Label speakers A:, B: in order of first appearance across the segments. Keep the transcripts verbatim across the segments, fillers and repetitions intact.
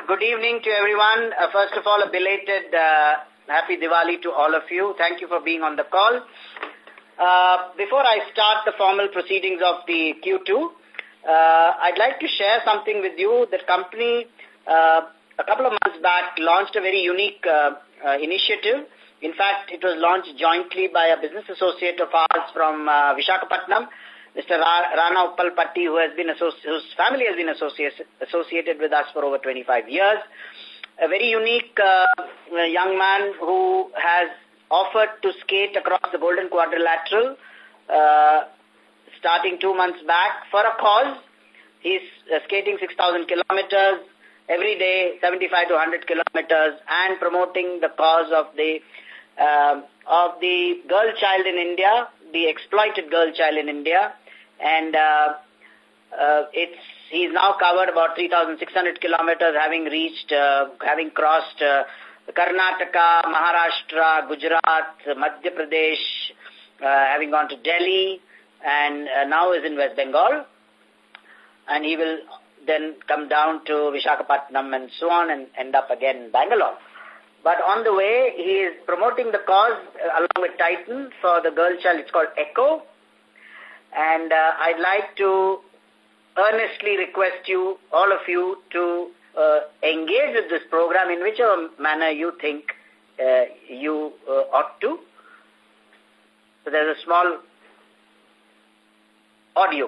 A: Good evening to everyone. Uh, first of all, a belated uh, Happy Diwali to all of you. Thank you for being on the call. Uh, before I start the formal proceedings of the Q two, uh, I'd like to share something with you. The company, uh, a couple of months back, launched a very unique uh, uh, initiative. In fact, it was launched jointly by a business associate of ours from uh, Visakhapatnam, Mister Ra Rana Uppalpatti, who has been whose family has been associated associated with us for over twenty-five years. A very unique uh, young man who has offered to skate across the Golden Quadrilateral uh, starting two months back for a cause. He's uh, skating six thousand kilometers every day, seventy-five to one hundred kilometers, and promoting the cause of the uh, of the girl child in India, the exploited girl child in India. And uh, uh, it's he's now covered about three thousand six hundred kilometers, having reached, uh, having crossed uh, Karnataka, Maharashtra, Gujarat, Madhya Pradesh, uh, having gone to Delhi, and uh, now is in West Bengal. And he will then come down to Visakhapatnam and so on and end up again in Bangalore. But on the way, he is promoting the cause uh, along with Titan for the girl child. It's called ECHO. And uh, I'd like to earnestly request you, all of you, to uh, engage with this program in whichever manner you think uh, you uh, ought to. So there's a small audio.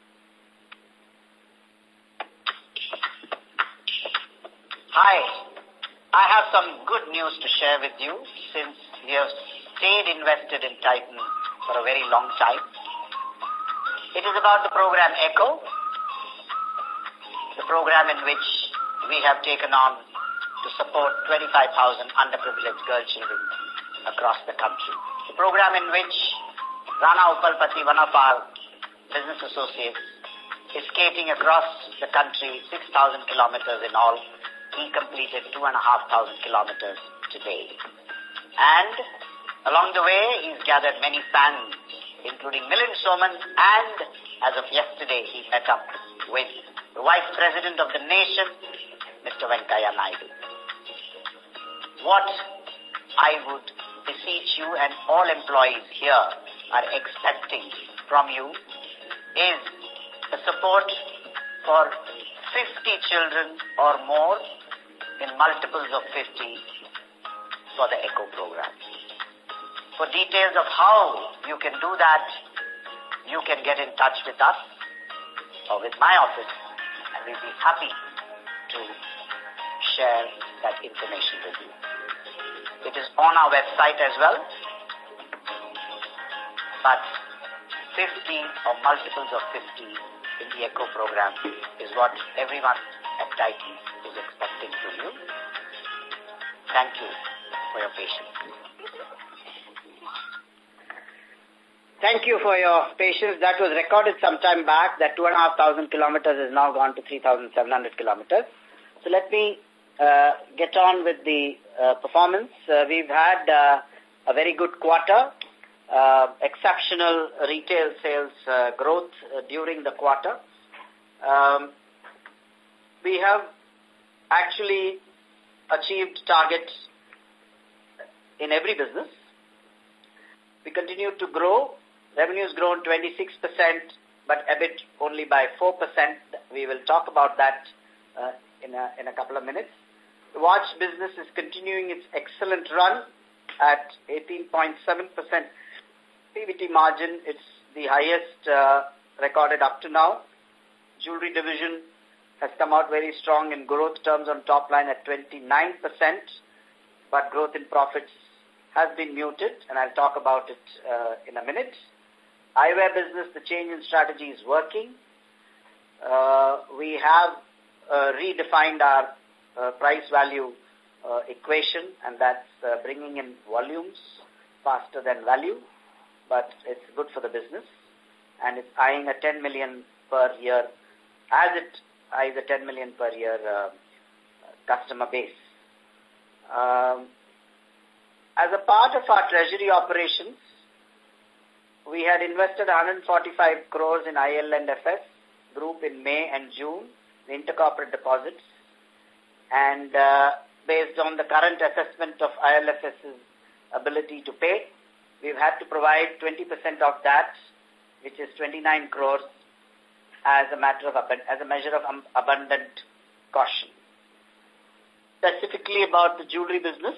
A: Hi, I have some good news to share with you since you have stayed invested in Titan for a very long time. It is about the program ECHO, the program in which we have taken on to support twenty-five thousand underprivileged girl children across the country. The program in which Rana Uppalpatti, one of our business associates, is skating across the country six thousand kilometers in all. He completed two and a half thousand kilometers today. And along the way, he's gathered many fans, including Milind Soman, and as of yesterday, he met up with the Vice President of the nation, Mister Venkaiah Naidu. What I would beseech you and all employees here are expecting from you is the support for fifty children or more in multiples of fifty for the ECHO program. For details of how you can do that, you can get in touch with us or with my office, and we'll be happy to share that information with you. It is on our website as well, but fifty or multiples of fifty in the ECHO program is what everyone at Titan is expecting from you. Thank you for your patience. Thank you for your patience. That was recorded some time back. That two and a half thousand kilometers has now gone to three thousand seven hundred kilometers. So let me uh, get on with the uh, performance. Uh, we've had uh, a very good quarter. Uh, exceptional retail sales uh, growth uh, during the quarter. Um, we have actually achieved targets in every business. We continue to grow. Revenues grown twenty-six percent, but EBIT only by four percent. We will talk about that uh, in, a, in a couple of minutes. The watch business is continuing its excellent run at eighteen point seven percent P B T margin. It's the highest uh, recorded up to now. Jewelry division has come out very strong in growth terms on top line at twenty-nine percent, but growth in profits has been muted, and I'll talk about it uh, in a minute. Eyewear business, the change in strategy is working. Uh, we have uh, redefined our uh, price-value uh, equation, and that's uh, bringing in volumes faster than value, but it's good for the business, and it's eyeing a ten million per year, as it eyes a ten million per year uh, customer base. Um, as a part of our treasury operations, we had invested one hundred forty-five crores in I L and F S group in May and June, the intercorporate deposits. And uh, based on the current assessment of I L F S's ability to pay, we've had to provide twenty percent of that, which is twenty-nine crores, as a matter of as a measure of um, abundant caution. Specifically about the jewelry business,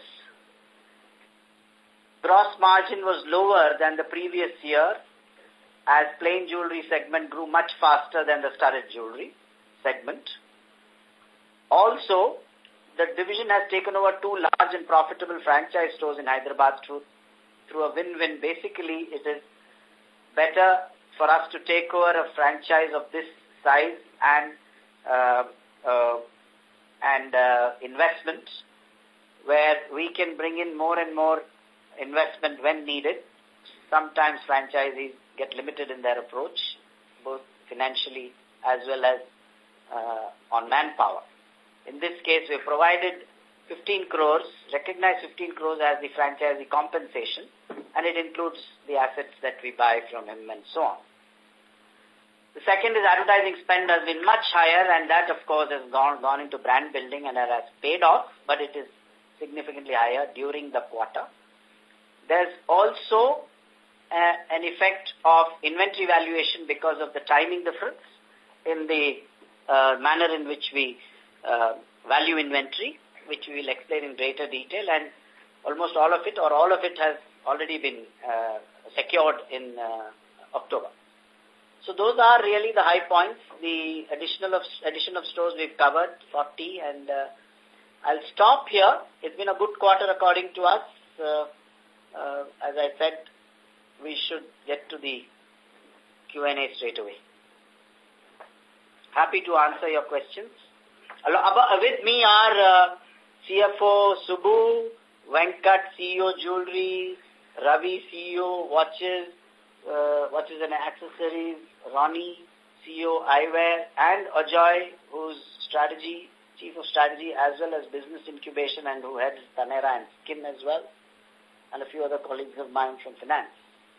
A: gross margin was lower than the previous year, as plain jewelry segment grew much faster than the studded jewelry segment. Also, the division has taken over two large and profitable franchise stores in Hyderabad through, through a win-win. Basically, it is better for us to take over a franchise of this size and uh, uh, and uh, investment, where we can bring in more and more investment when needed. Sometimes franchisees get limited in their approach, both financially as well as uh, on manpower. In this case, we provided fifteen crores, recognized fifteen crores as the franchisee compensation, and it includes the assets that we buy from him and so on. The second is advertising spend has been much higher, and that, of course, has gone, gone into brand building and has paid off, but it is significantly higher during the quarter. There's also uh, an effect of inventory valuation because of the timing difference in the uh, manner in which we uh, value inventory, which we will explain in greater detail, and almost all of it or all of it has already been uh, secured in uh, October. So those are really the high points. The additional of, addition of stores we've covered, forty, and uh, I'll stop here. It's been a good quarter according to us. Uh, uh, as I said, we should get to the Q and A straight away. Happy to answer your questions. With me are uh, C F O Subbu, Venkat, C E O Jewelry, Ravi, C E O Watches, uh, Watches and Accessories, Ronnie, C E O Eyewear, and Ajoy, who's strategy, Chief of Strategy as well as Business Incubation and who heads Taneira and Skin as well, and a few other colleagues of mine from Finance.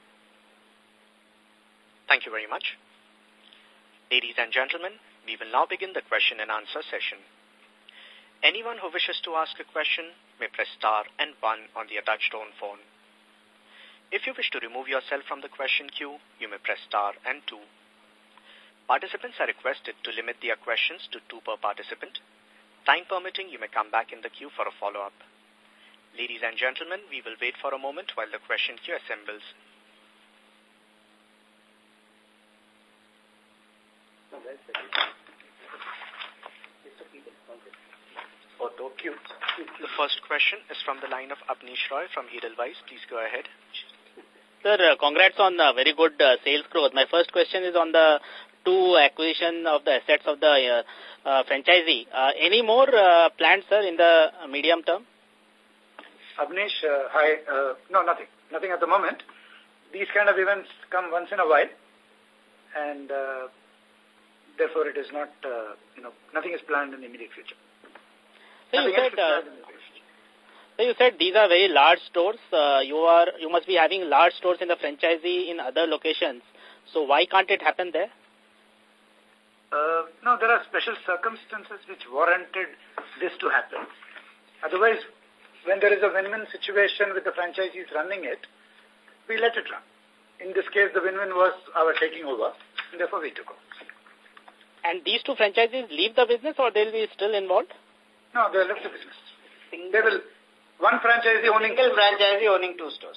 B: Thank you very much. Ladies and gentlemen, we will now begin the question and answer session. Anyone who wishes to ask a question may press star and one on the touch-tone phone. If you wish to remove yourself from the question queue, you may press star and two. Participants are requested to limit their questions to two per participant. Time permitting, you may come back in the queue for a follow-up. Ladies and gentlemen, we will wait for a moment while the question queue assembles. The first question is from the line of Abneesh Roy from Edelweiss. Please go ahead.
C: Sir, uh, congrats on uh, very good uh, sales growth. My first question is on the two acquisition of the assets of the uh, uh, franchisee. Uh, any more uh, plans, sir, in the medium term?
D: Abneesh, uh, hi. Uh, no, nothing. Nothing at the moment. These kind of events come once in a while, and uh, therefore it is not, uh, you know, nothing is planned in the immediate future.
C: So you said, uh, so you said these are very large stores. Uh, you are you must be having large stores in the franchisee in other locations. So why can't it happen there?
D: Uh, no, there are special circumstances which warranted this to happen. Otherwise, when there is a win-win situation with the franchisees running it, we let it run. In this case, the win-win was our taking over, and therefore we took over.
C: And these two franchisees leave the business, or they'll be still involved?
D: No, they left the business. They will, one franchisee owning
A: Single franchisee owning two stores.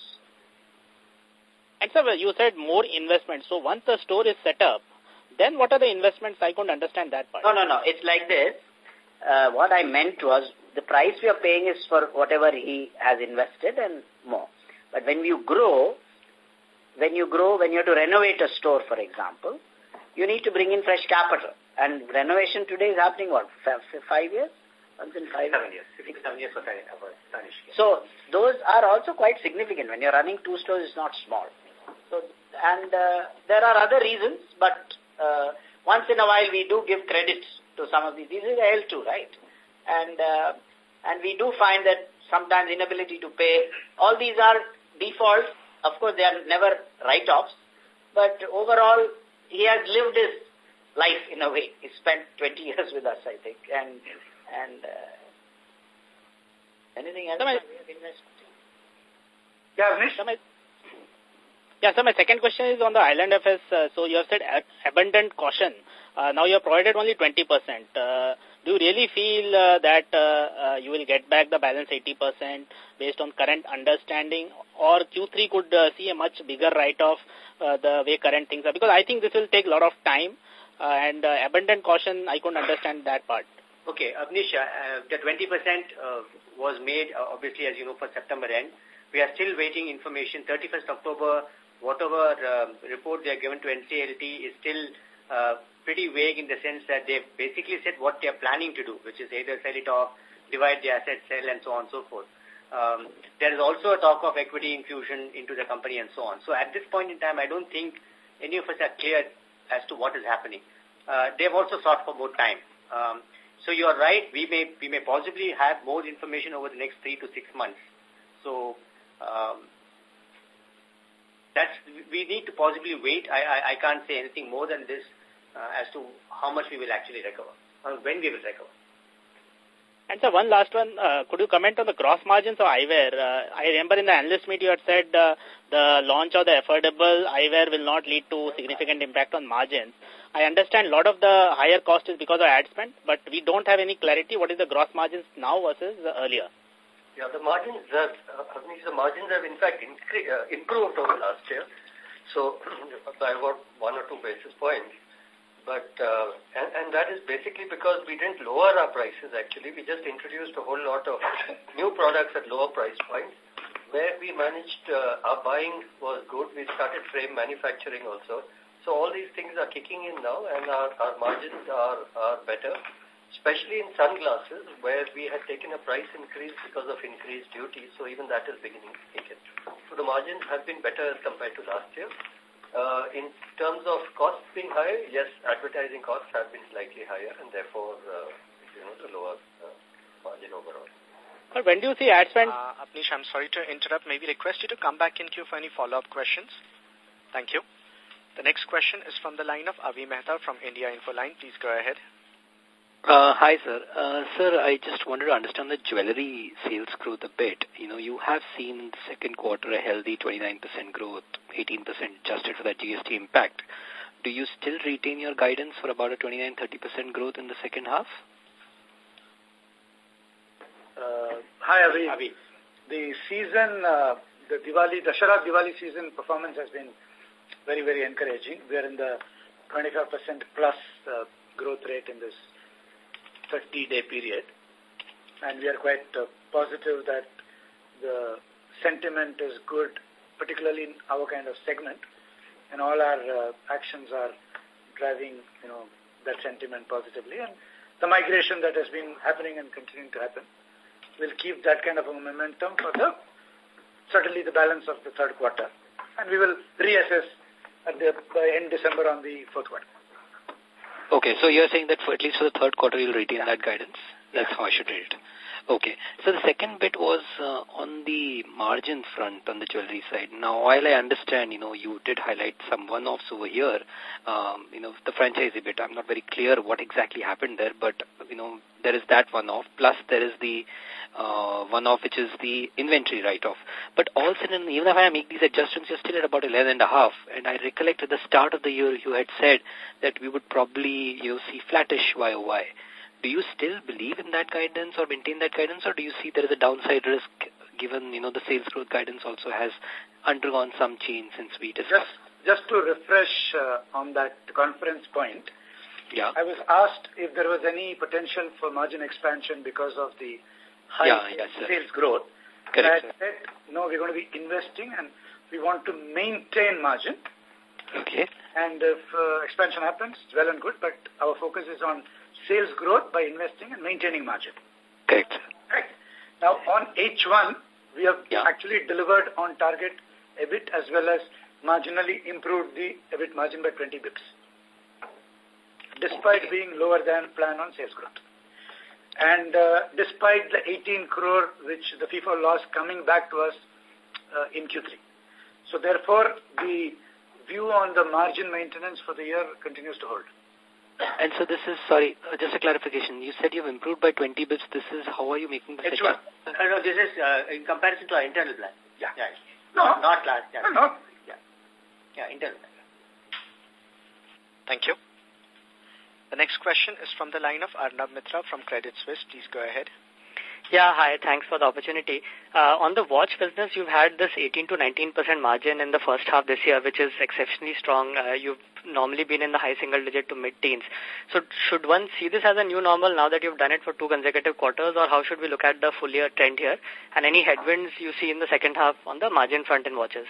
C: And sir, you said more investment. So once the store is set up, then what are the investments? I couldn't understand that part.
A: No, no, no. It's like this. Uh, what I meant was the price we are paying is for whatever he has invested and more. But when you grow, when you grow, when you have to renovate a store, for example, you need to bring in fresh capital. And renovation today is happening, what, five years? Once in five
D: seven years. Six, seven years for Spanish.
A: So those are also quite significant. When you're running two stores, it's not small. So, and uh, there are other reasons, but uh, once in a while we do give credit to some of these. This is L two, right? And uh, and we do find that sometimes inability to pay. All these are defaults. Of course, they are never write-offs. But overall, he has lived his life in a way. He spent twenty years with us, I think. And and uh, Anything else?
C: So my,
D: Yeah, Avnish?
C: so my, yeah, so my second question is on the Island F S. Uh, so you have said abundant caution. Uh, now you have provided only twenty percent. Uh, do you really feel uh, that uh, uh, you will get back the balance eighty percent based on current understanding, or Q three could uh, see a much bigger write-off uh, the way current things are? Because I think this will take a lot of time, uh, and uh, abundant caution, I couldn't understand that part.
E: Okay, Avnish, uh, the twenty percent uh, was made, uh, obviously, as you know, for September end. We are still waiting information. thirty-first October, whatever uh, report they are given to N C L T is still uh, pretty vague in the sense that they've basically said what they are planning to do, which is either sell it off, divide the assets, sell, and so on and so forth. Um, there is also a talk of equity infusion into the company and so on. So at this point in time, I don't think any of us are clear as to what is happening. Uh, they've also sought for more time. Um, so you are right, we may, we may possibly have more information over the next three to six months. So um, that's, we need to possibly wait. I, I, I can't say anything more than this uh, as to how much we will actually recover, or when we will recover.
C: And so one last one, uh, could you comment on the gross margins of eyewear? Uh, I remember in the analyst meet you had said uh, the launch of the affordable eyewear will not lead to significant impact on margins. I understand a lot of the higher cost is because of ad spend, but we don't have any clarity. What is the gross margins now versus uh, earlier?
F: Yeah, the margins have, uh, the margins have in fact incre uh, improved over last year. So by about one or two basis points. But, uh, and, and that is basically because we didn't lower our prices actually. We just introduced a whole lot of new products at lower price points where we managed, uh, our buying was good. We started frame manufacturing also. So all these things are kicking in now and our, our margins are, are better, especially in sunglasses where we had taken a price increase because of increased duty. So even that is beginning to kick in. So the margins have been better as compared to last year. Uh, in terms of costs being higher, yes, advertising costs have been slightly higher and therefore, uh, you know, the lower uh, margin overall.
C: But when do you see ad spend?
B: Uh, Avnish, I'm sorry to interrupt. Maybe request you to come back in queue for any follow-up questions. Thank you. The next question is from the line of Avi Mehta from India Infoline. Please go ahead.
G: Uh, hi, sir. Uh, sir, I just wanted to understand the jewelry sales growth a bit. You know, you have seen in the second quarter a healthy twenty-nine percent growth, eighteen percent adjusted for that G S T impact. Do you still retain your guidance for about a twenty-nine to thirty percent growth in the second half?
D: Uh, hi, Avi. Avi. The season, uh, the Diwali, Dussehra Diwali season performance has been very, very encouraging. We are in the twenty-five percent plus uh, growth rate in this thirty-day period. And we are quite uh, positive that the sentiment is good, particularly in our kind of segment. And all our uh, actions are driving, you know, that sentiment positively. And the migration that has been happening and continuing to happen will keep that kind of a momentum for the, certainly the balance of the third quarter. And we will reassess at the by end December on the fourth quarter.
G: Okay, so you're saying that for at least for the third quarter you'll retain
D: yeah.
G: that guidance? That's
D: yeah.
G: how I should read it. Okay, so the second bit was uh, on the margin front on the jewelry side. Now, while I understand, you know, you did highlight some one-offs over here, um, you know, the franchisee bit, I'm not very clear what exactly happened there, but, you know, there is that one-off, plus there is the uh, one-off, which is the inventory write-off. But all of a sudden, even if I make these adjustments, you're still at about eleven and a half. And I recollect at the start of the year, you had said that we would probably, you know, see flattish Y O Y. Do you still believe in that guidance or maintain that guidance, or do you see there is a downside risk given, you know, the sales growth guidance also has undergone some change since we discussed?
D: Just, just to refresh uh, on that conference point,
G: yeah.
D: I was asked if there was any potential for margin expansion because of the high
G: yeah, yes,
D: sales growth.
G: Correct,
D: I said, no, we're going to be investing and we want to maintain margin.
G: Okay.
D: And if uh, expansion happens, well and good, but our focus is on sales growth by investing and maintaining margin.
G: Correct.
D: Right. Now, on H one, we have
G: yeah.
D: actually delivered on target EBIT as well as marginally improved the EBIT margin by twenty bips, despite okay. being lower than plan on sales growth. And uh, despite the eighteen crore, which the FIFA loss coming back to us uh, in Q three. So therefore, the view on the margin maintenance for the year continues to hold.
G: And so this is, sorry, uh, just a clarification. You said you've improved by twenty bips. This is, how are you making the
E: H one. Uh, no, this is uh, in comparison to our internal plan.
D: Yeah.
E: yeah.
D: No.
E: Not, not last. Yeah.
D: No, no.
E: Yeah. Yeah, internal plan.
B: Thank you. The next question is from the line of Arnab Mitra from Credit Suisse. Please go ahead.
H: Yeah, hi. Thanks for the opportunity. Uh, on the watch business, you've had this eighteen to nineteen percent margin in the first half this year, which is exceptionally strong. Uh, you've normally been in the high single digit to mid-teens. So should one see this as a new normal now that you've done it for two consecutive quarters, or how should we look at the full year trend here? And any headwinds you see in the second half on the margin front in watches?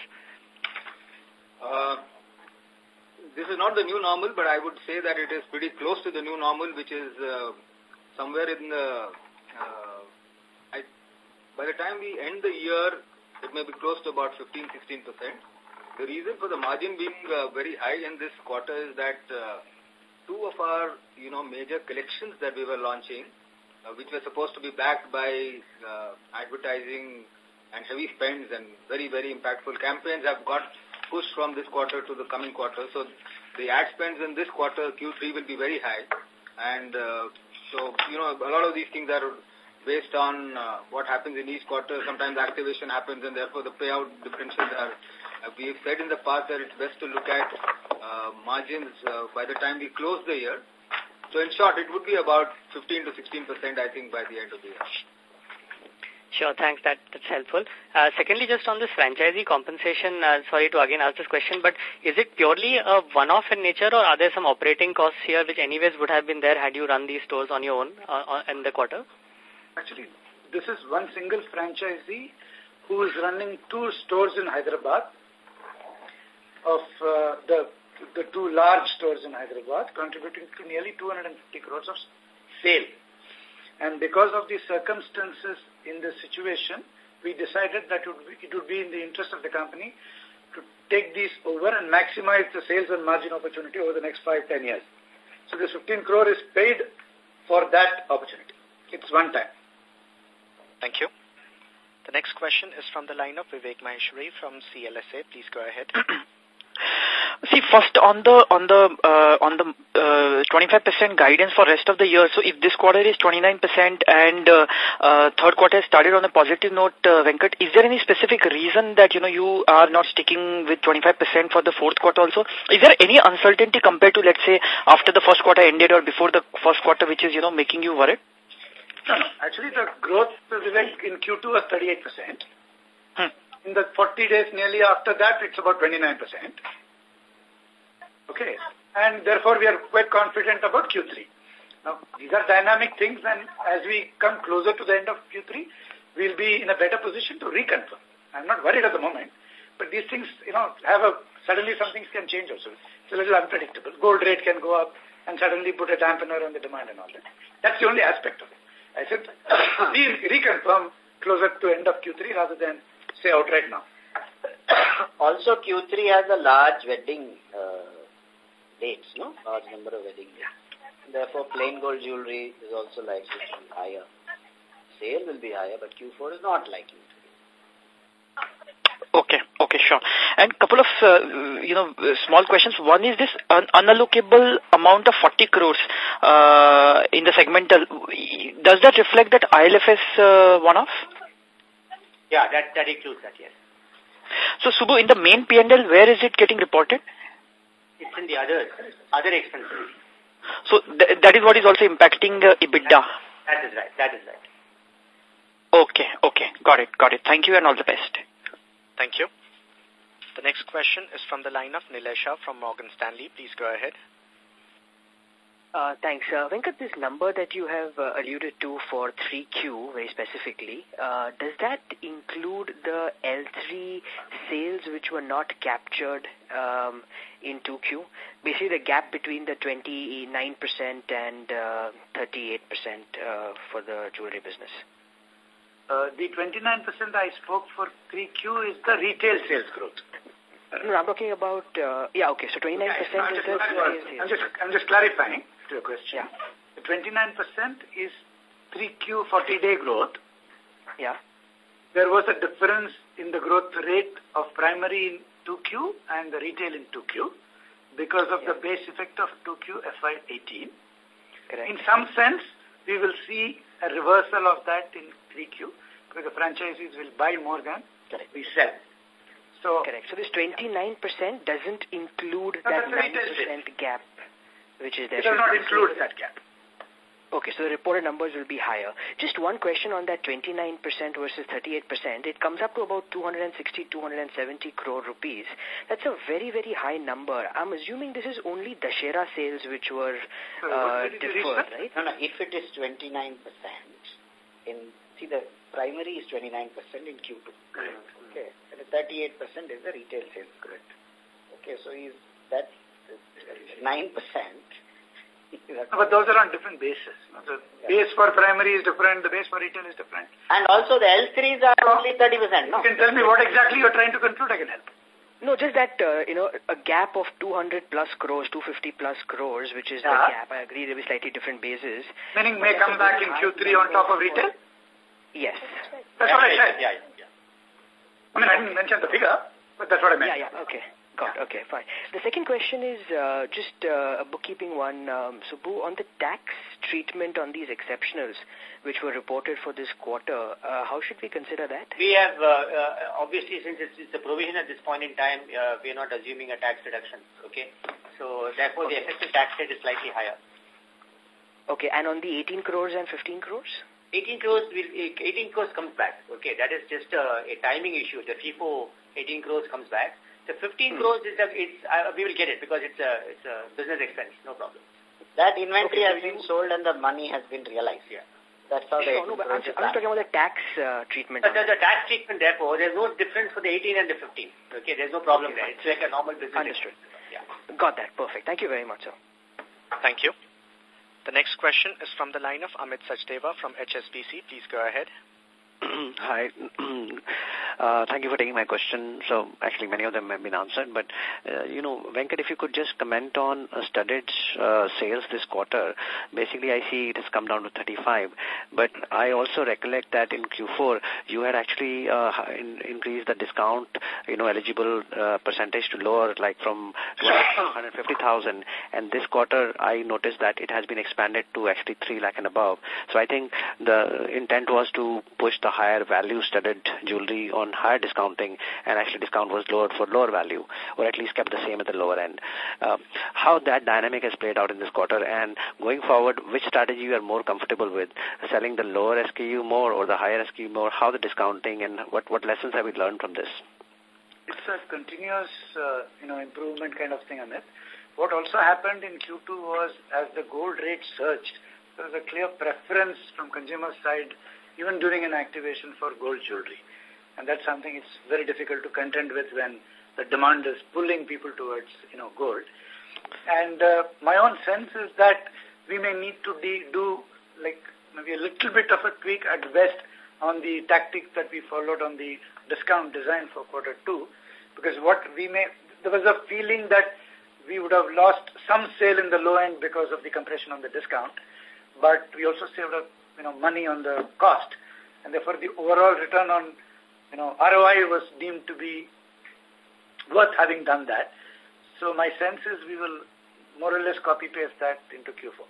I: Uh, this is not the new normal, but I would say that it is pretty close to the new normal, which is uh, somewhere in the... Uh, I, by the time we end the year, it may be close to about fifteen to sixteen percent. The reason for the margin being uh, very high in this quarter is that uh, two of our, you know, major collections that we were launching, uh, which were supposed to be backed by uh, advertising and heavy spends and very, very impactful campaigns, have got pushed from this quarter to the coming quarter. So the ad spends in this quarter, Q three, will be very high. And uh, so, you know, a lot of these things are based on uh, what happens in each quarter. Sometimes activation happens and therefore the payout differentials are, uh, we've said in the past that it's best to look at uh, margins uh, by the time we close the year. So in short, it would be about fifteen to sixteen percent, I think, by the end of the year.
H: Sure, thanks. That, that's helpful. Uh, secondly, just on this franchisee compensation, uh, sorry to again ask this question, but is it purely a one-off in nature, or are there some operating costs here which anyways would have been there had you run these stores on your own uh, in the quarter?
D: Actually, this is one single franchisee who is running two stores in Hyderabad, of uh, the the two large stores in Hyderabad, contributing to nearly two hundred fifty crores of sale. And because of the circumstances in this situation, we decided that it would, be, it would be in the interest of the company to take these over and maximize the sales and margin opportunity over the next five, ten years. So this fifteen crore is paid for that opportunity. It's one time.
B: Thank you. The next question is from the line of Vivek Maheshwari from C L S A. Please go ahead.
J: See, first on the on the uh, on the uh, twenty-five percent guidance for rest of the year. So if this quarter is twenty-nine percent and uh, uh, third quarter has started on a positive note, uh, Venkat, is there any specific reason that you know you are not sticking with twenty-five percent for the fourth quarter also? Is there any uncertainty compared to, let's say, after the first quarter ended or before the first quarter, which is you know making you worried?
D: No, no. Actually, the growth in Q two was thirty-eight percent.
J: Hmm.
D: In the forty days nearly after that, it's about twenty-nine percent. Okay. And therefore, we are quite confident about Q three. Now, these are dynamic things, and as we come closer to the end of Q three, we'll be in a better position to reconfirm. I'm not worried at the moment, but these things, you know, have a, suddenly some things can change also. It's a little unpredictable. Gold rate can go up and suddenly put a dampener on the demand and all that. That's the only aspect of it. I said, we reconfirm closer to end of Q three rather than say outright now.
A: Also, Q three has a large wedding uh, dates, no? Large number of wedding dates. Therefore, plain gold jewelry is also likely to be higher. Sale will be higher, but Q four is not likely to be.
J: Okay, okay, sure. And couple of, uh, you know, small questions. One is this un unallocable amount of forty crores uh, in the segmental. Does that reflect that I L F S uh, one-off?
E: Yeah, that, that includes that, yes.
J: So, Subbu, in the main P and L, where is it getting reported?
E: It's in the other, other expenses.
J: So, th that is what is also impacting uh, EBITDA?
E: That is right, that is right.
J: Okay, okay, got it, got it. Thank you and all the best.
B: Thank you. The next question is from the line of Nilesha from Morgan Stanley. Please go ahead.
K: Uh, thanks. Uh, Venkat, this number that you have uh, alluded to for three Q very specifically, uh, does that include the L three sales which were not captured um, in two Q? Basically the gap between the twenty-nine percent and uh, thirty-eight percent uh, for the jewelry business.
D: Uh, the twenty-nine percent I spoke for three Q is the retail sales growth.
K: No, I'm talking about, uh, yeah, okay, so twenty-nine percent
D: yeah,
K: is the retail sales.
D: I'm just, I'm just clarifying to your question.
K: Yeah.
D: The twenty-nine percent is three Q forty-day growth.
K: Yeah.
D: There was a difference in the growth rate of primary in two Q and the retail in two Q. because of
K: yeah.
D: the base effect of two Q F Y eighteen.
K: Correct.
D: In some sense, we will see a reversal of that in three Q because the franchisees will buy more than
K: Correct.
D: we sell. So,
K: Correct. So this twenty-nine percent doesn't include
D: no,
K: that
D: that's
K: nine percent gap, which is there.
D: It does not include that gap.
K: Okay, so the reported numbers will be higher. Just one question on that twenty-nine percent versus thirty-eight percent. It comes up to about two hundred sixty, two hundred seventy crore rupees. That's a very, very high number. I'm assuming this is only Dussehra sales which were uh, deferred, right?
A: No, no, if it is twenty-nine percent, in, see the primary is twenty-nine percent in Q two.
D: Correct.
A: Okay, and the thirty-eight percent is the retail sales. Correct. Okay, so is that nine percent.
D: But those are on different bases. The base for primary is different, the base for retail is different.
A: And also the L threes are only thirty percent, no?
D: You can tell me what exactly you're trying to conclude, I can help.
K: No, just that, uh, you know, a gap of two hundred plus crores, two hundred fifty plus crores, which is yeah. the gap. I agree there will be slightly different bases.
D: Meaning may come back in Q three on top of retail?
K: Yes.
D: That's
E: yeah,
D: what I
E: yeah,
D: said.
E: Yeah, yeah.
D: I mean, I didn't mention the figure, but that's what I meant.
K: Yeah, yeah, okay. Got okay, fine. The second question is uh, just uh, a bookkeeping one. Um, Subbu, on the tax treatment on these exceptionals which were reported for this quarter, uh, how should we consider that?
E: We have, uh, uh, obviously, since it's, it's a provision at this point in time, uh, we are not assuming a tax reduction, okay? So, therefore, okay. the effective tax rate is slightly higher.
K: Okay, and on the eighteen crores and fifteen crores?
E: eighteen crores, will, eighteen crores comes back, okay? That is just a, a timing issue. The FIFO eighteen crores comes back. The fifteen hmm. crores, is a, it's, uh, we will get it because it's a, it's a business expense, no problem.
A: That inventory
K: okay,
A: has been sold and the money has been realized.
E: Yeah.
A: That's how they...
K: No, no, but I'm, I'm talking about the tax uh, treatment.
E: But the, the tax treatment, therefore, there's no difference for the eighteen and the fifteen. Okay, there's no problem okay, there. It's like a normal business.
K: Understood.
E: Yeah.
K: Got that. Perfect. Thank you very much, sir.
B: Thank you. The next question is from the line of Amit Sachdeva from H S B C. Please go ahead.
L: Hi. Uh, thank you for taking my question. So, actually, many of them have been answered. But, uh, you know, Venkat, if you could just comment on uh, studded uh, sales this quarter. Basically, I see it has come down to thirty-five. But I also recollect that in Q four, you had actually uh, in, increased the discount, you know, eligible uh, percentage to lower, like from one hundred fifty thousand. And this quarter, I noticed that it has been expanded to actually three lakh and above. So, I think the intent was to push the higher value studded jewelry on higher discounting, and actually discount was lowered for lower value, or at least kept the same at the lower end. Uh, how that dynamic has played out in this quarter, and going forward, which strategy you are more comfortable with, selling the lower S K U more or the higher S K U more, how the discounting, and what, what lessons have we learned from this?
D: It's a continuous, uh, you know, improvement kind of thing, Amit. What also happened in Q two was, as the gold rate surged, there was a clear preference from consumer side, even during an activation, for gold jewelry. And that's something it's very difficult to contend with when the demand is pulling people towards, you know, gold. And uh, my own sense is that we may need to de do like maybe a little bit of a tweak at best on the tactics that we followed on the discount design for quarter two, because what we may, there was a feeling that we would have lost some sale in the low end because of the compression on the discount, but we also saved up, you know, money on the cost, and therefore the overall return on, you know, R O I was deemed to be worth having done that. So my sense is we will more or less copy paste that into Q four.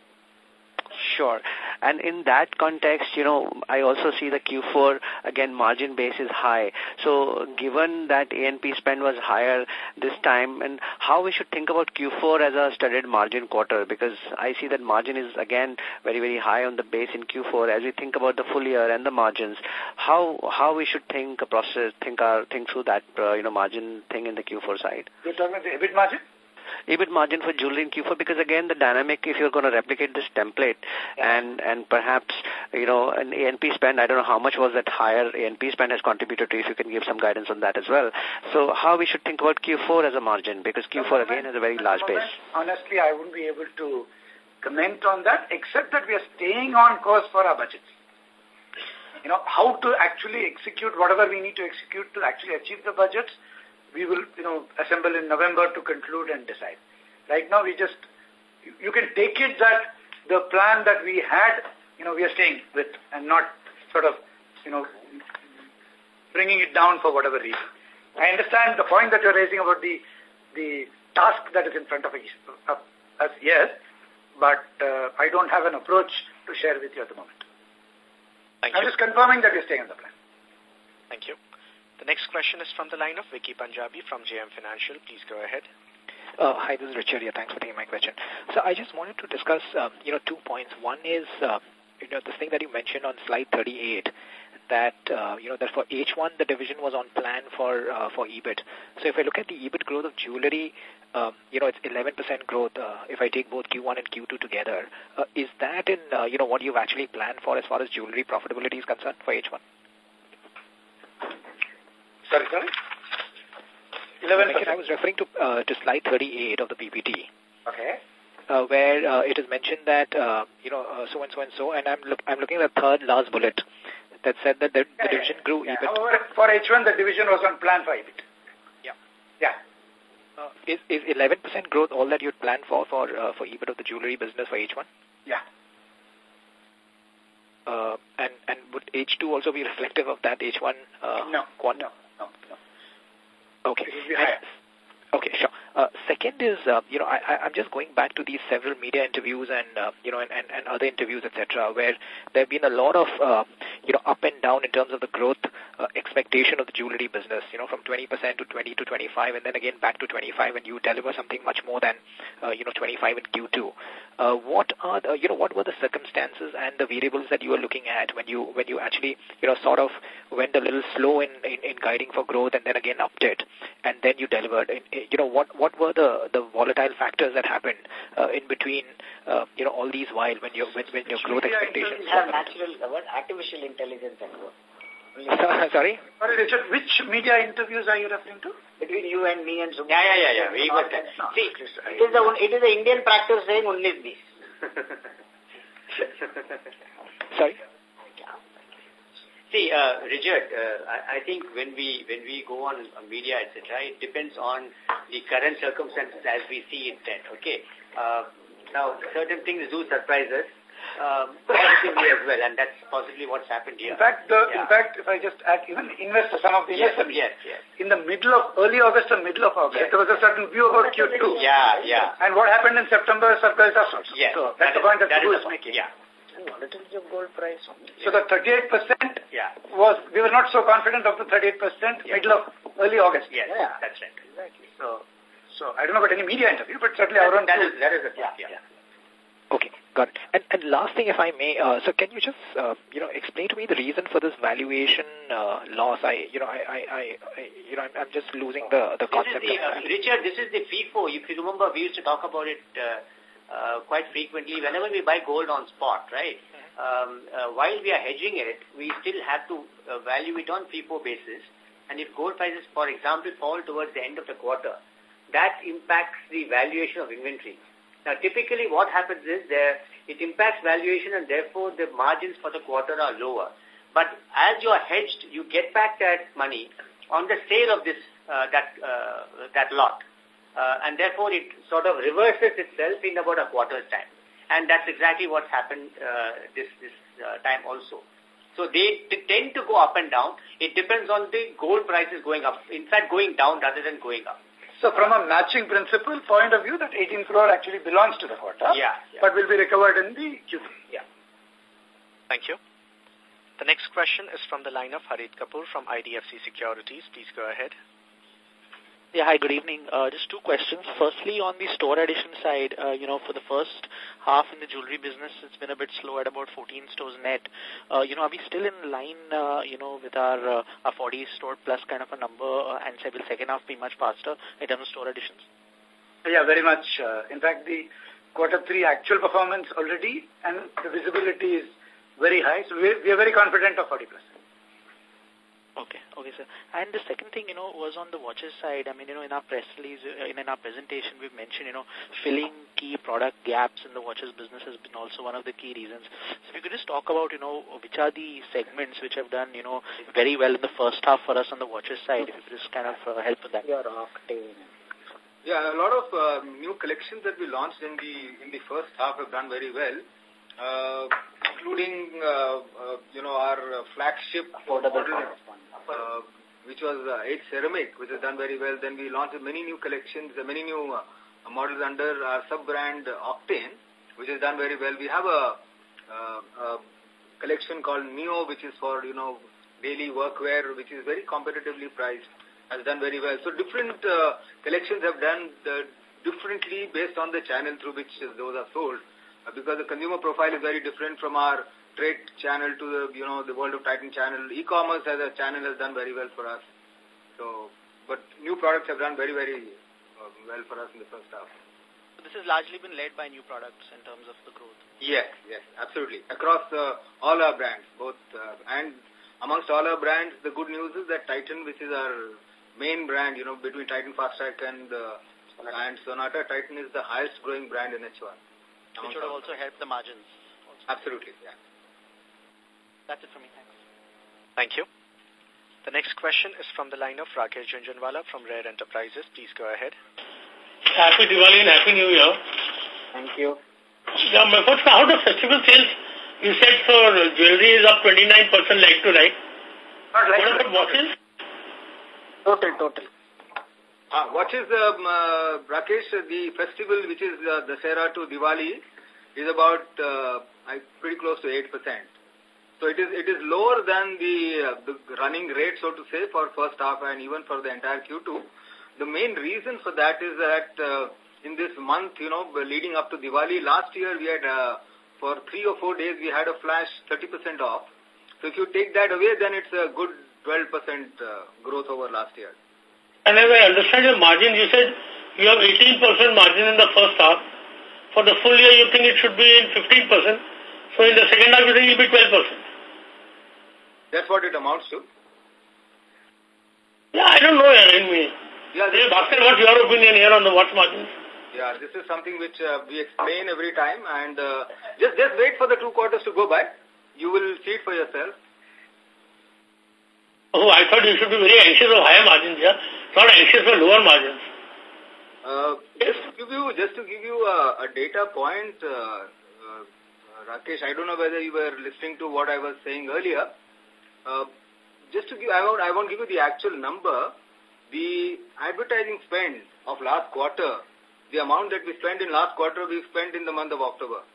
L: Sure. And in that context, you know, I also see the Q four, again, margin base is high. So given that A and P spend was higher this time, and how we should think about Q four as a studded margin quarter, because I see that margin is, again, very, very high on the base in Q four. As we think about the full year and the margins, how how we should think a process, think our, think through that, uh, you know, margin thing in the Q four side.
D: You're talking about the EBIT margin?
L: EBIT margin for jewelry in Q four, because again the dynamic, if you're going to replicate this template, yeah. and and perhaps, you know, an A and P spend, I don't know how much was that higher A and P spend has contributed to, if you can give some guidance on that as well. So how we should think about Q four as a margin, because Q four again has a very large base.
D: Honestly, I wouldn't be able to comment on that, except that we are staying on course for our budgets. You know, how to actually execute whatever we need to execute to actually achieve the budgets, we will, you know, assemble in November to conclude and decide. Right now, we just, you can take it that the plan that we had, you know, we are staying with and not sort of, you know, bringing it down for whatever reason. I understand the point that you're raising about the, the task that is in front of us, yes, but uh, I don't have an approach to share with you at the moment.
B: Thank
D: I'm
B: you.
D: just confirming that you're staying on the plan.
B: Thank you. The next question is from the line of Vicky Punjabi from J M Financial. Please go ahead.
M: Uh, hi, this is Richard here. Thanks for taking my question. So I just wanted to discuss, um, you know, two points. One is, uh, you know, this thing that you mentioned on slide thirty-eight, that, uh, you know, that for H one, the division was on plan for uh, for E B I T. So if I look at the E B I T growth of jewelry, um, you know, it's eleven percent growth uh, if I take both Q one and Q two together. Uh, is that in, uh, you know, what you've actually planned for as far as jewelry profitability is concerned for H one?
D: Sorry, sorry? eleven percent.
M: I was referring to uh, to slide thirty-eight of the P P T.
D: Okay.
M: Uh, where uh, it is mentioned that, uh, you know, uh, so and so and so, and I'm, look, I'm looking at the third last bullet that said that the,
D: yeah,
M: the division
D: yeah,
M: grew
D: yeah.
M: E B I T.
D: However, for H one, the division was on plan for E B I T.
M: Yeah.
D: Yeah.
M: Uh, is, is eleven percent growth all that you'd planned for for, uh, for E B I T of the jewelry business for H one?
D: Yeah.
M: Uh, and, and would H two also be reflective of that H one uh,
D: no,
M: quantum?
D: No, no, no.
M: Okay.
D: It will be higher.
M: Okay, sure. Uh, second is, uh, you know, I, I'm just going back to these several media interviews and, uh, you know, and, and, and other interviews, et cetera, where there have been a lot of, uh, you know, up and down in terms of the growth uh, expectation of the jewelry business, you know, from twenty percent to twenty to twenty-five, and then again back to twenty-five, and you deliver something much more than, uh, you know, twenty-five in Q two. Uh, what are the, you know, what were the circumstances and the variables that you were looking at when you, when you actually, you know, sort of went a little slow in, in, in guiding for growth and then again upped it, and then you delivered? In, in, you know, what, what were the, the volatile factors that happened uh, in between, uh, you know, all these while when, you, when, when your growth expectations
A: have natural, uh, what, artificial intelligence and growth.
M: Sorry?
D: Sorry, Richard, which media interviews are you referring to?
A: Between you and me and Sumit.
E: Yeah, yeah, yeah, yeah. We
A: no,
E: were,
A: no.
E: see,
A: it is the it is the Indian practice saying only this.
M: Sorry?
E: See, uh, Richard, uh, I, I think when we when we go on uh, media, et cetera, it depends on the current circumstances as we see it then, okay? Uh, now, certain things do surprise us um, positively as well, and that's possibly what's happened here.
D: In fact, the,
E: yeah.
D: in fact, if I just add, even investors, some of the
E: yes,
D: investors,
E: yes, yes.
D: in the middle of, early August and middle of August,
E: yes.
D: there was a certain view about Q two.
E: Yeah, yeah.
D: And what happened in September surprised us also.
E: Yes,
D: so that's
E: that
D: the
E: is,
D: point that,
E: that
D: Subbu
E: is
D: is making.
E: Yeah.
A: Volatility of gold price.
D: So the thirty-eight percent
E: yeah.
D: was, we were not so confident of the thirty-eight percent
E: yeah.
D: middle of early August.
E: Yes,
A: yeah.
E: that's right.
A: Exactly.
D: So, so I don't know about any media interview, but certainly our own.
E: That is, that is a
D: yeah,
E: yeah.
D: yeah.
M: Okay, got it. And, and last thing, if I may, uh, so can you just, uh, you know, explain to me the reason for this valuation uh, loss? I, you know, I, I, I, I you know, I'm, I'm just losing the the concept.
E: This is the,
M: of
E: uh, Richard, this is the FIFO. If you remember, we used to talk about it uh, uh, quite frequently. Whenever we buy gold on spot, right? Um, uh, while we are hedging it, we still have to uh, value it on FIFO basis. And if gold prices, for example, fall towards the end of the quarter, that impacts the valuation of inventory. Now, typically what happens is there, it impacts valuation and therefore the margins for the quarter are lower. But as you are hedged, you get back that money on the sale of this, uh, that, uh, that lot. Uh, and therefore it sort of reverses itself in about a quarter's time. And that's exactly what's happened uh, this, this uh, time also. So they tend to go up and down. It depends on the gold prices going up. In fact, going down rather than going up.
D: So from a matching principle point of view, that eighteen crore actually belongs to the quarter,
E: yeah, yeah.
D: but will be recovered in the Q three.
E: Yeah.
B: Thank you. The next question is from the line of Harit Kapoor from I D F C Securities. Please go ahead.
C: Yeah, hi, good evening. Uh, just two questions. Firstly, on the store addition side, uh, you know, for the first half in the jewelry business, it's been a bit slow at about fourteen stores net. Uh, you know, are we still in line, uh, you know, with our, uh, our forty store plus kind of a number, uh, and say will second half be much faster in terms of store additions?
D: Yeah, very much. Uh, in fact, the quarter three actual performance already, and the visibility is very high. So we, we are very confident of forty plus.
C: Okay, okay, sir. And the second thing, you know, was on the watches side. I mean, you know, in our press release, in, in our presentation, we've mentioned, you know, filling key product gaps in the watches business has been also one of the key reasons. So if you could just talk about, you know, which are the segments which have done, you know, very well in the first half for us on the watches side, if you could just kind of uh, help with that.
A: Your Octane.
I: Yeah, a lot of uh, new collections that we launched in the in the first half have done very well. Uh, including, uh, uh, you know, our uh, flagship model, uh, which which was uh, H Ceramic, which has done very well. Then we launched many new collections, uh, many new uh, models under our sub-brand uh, Octane, which has done very well. We have a, uh, a collection called Neo, which is for, you know, daily workwear, which is very competitively priced, has done very well. So different uh, collections have done uh, differently based on the channel through which those are sold, uh, because the consumer profile is very different from our trade channel to the, you know, the World of Titan channel. E-commerce as a channel has done very well for us. So, but new products have done very, very uh, well for us in the first half.
N: So this has largely been led by new products in terms of the growth.
I: Yes, yes, absolutely. Across uh, all our brands, both, uh, and amongst all our brands, the good news is that Titan, which is our main brand, you know, between Titan Fast Track and, uh, and Sonata, Titan is the highest growing brand in H one.
N: Which would have also helped the margins. Also.
I: Absolutely, yeah.
N: That's it from me. Thanks.
B: Thank you. The next question is from the line of Rakesh Jhunjhunwala from Rare Enterprises. Please go ahead.
O: Happy Diwali and Happy New Year.
A: Thank you.
O: Yeah, my first, how the festival sales, you said for jewelry is up twenty-nine percent like to like.
I: Not like
O: what about watches?
A: Total, total.
I: Uh, watches, um, uh, Rakesh, the festival which is uh, Dussehra to Diwali is about uh, pretty close to eight percent. So it is it is lower than the, uh, the running rate, so to say, for first half and even for the entire Q two. The main reason for that is that uh, in this month, you know, leading up to Diwali, last year we had, uh, for three or four days, we had a flash thirty percent off. So if you take that away, then it's a good twelve percent uh, growth over last year.
O: And as I understand your margin, you said you have eighteen percent margin in the first half. For the full year, you think it should be in fifteen percent. So in the second half, you think it will be twelve percent.
I: That's what it amounts to.
O: Yeah, I don't know. I mean,
I: yeah, this
O: Bhaskar, what's your opinion here on the watch margins?
I: Yeah, this is something which uh, we explain every time, and uh, just just wait for the two quarters to go by. You will see it for yourself.
O: Oh, I thought you should be very anxious of higher margins, yeah? Not anxious for lower margins.
I: Uh, just to give you, just to give you a, a data point, uh, uh, Rakesh, I don't know whether you were listening to what I was saying earlier. Uh, just to give, I won't, I won't give you the actual number. The advertising spend of last quarter, the amount that we spent in last quarter, we spent in the month of October.